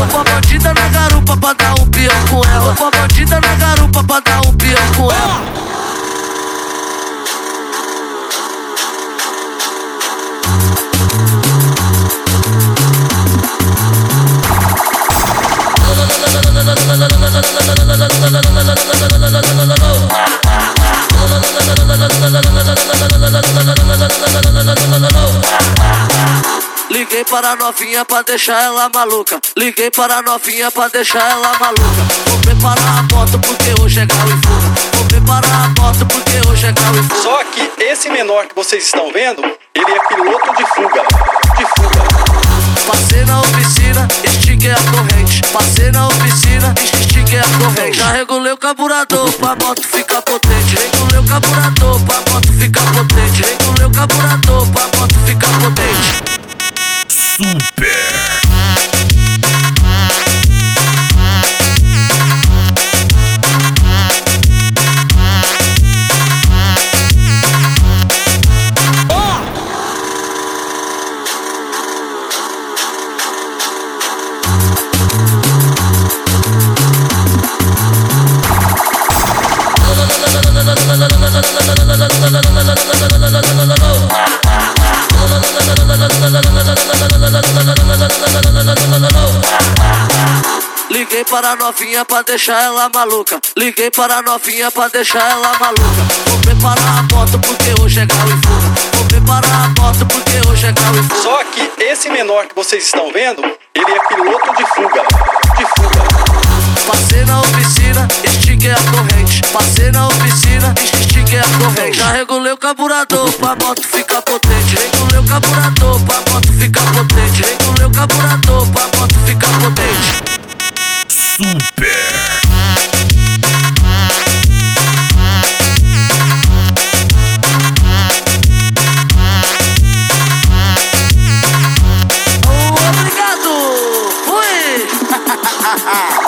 Vou bandida na garupa pra dar um peão com ela. Vou bandida na garupa pra dar um peão com ela. Liguei para a novinha pra deixar ela maluca. Liguei para a novinha pra deixar ela maluca. Vou preparar a moto porque hoje é grau e fuga. Vou preparar a moto porque hoje é grau e fuga. Só que esse menor que vocês estão vendo, ele é piloto de fuga. De fuga. Passei na oficina, estiquei a corrente. Passei na oficina, estiquei a corrente. Já regulei o carburador pra moto ficar potente. Regulei o carburador pra moto ficar potente. Regulei o carburador pra moto ficar potente. Super. Liguei para a novinha pra deixar ela maluca. Liguei para a novinha pra deixar ela maluca. Vou preparar a moto porque hoje é grau e fuga. Vou preparar a moto porque hoje é grau e fuga. Só que esse menor que vocês estão vendo, ele é piloto de fuga. De fuga. Passei na oficina, estiquei a corrente. Passei na oficina, estiquei a corrente. Já regulei o carburador pra moto ficar potente. Regulei o carburador pra moto ficar potente. Regulei o carburador pra moto ficar potente. Super. Obrigado! Fui!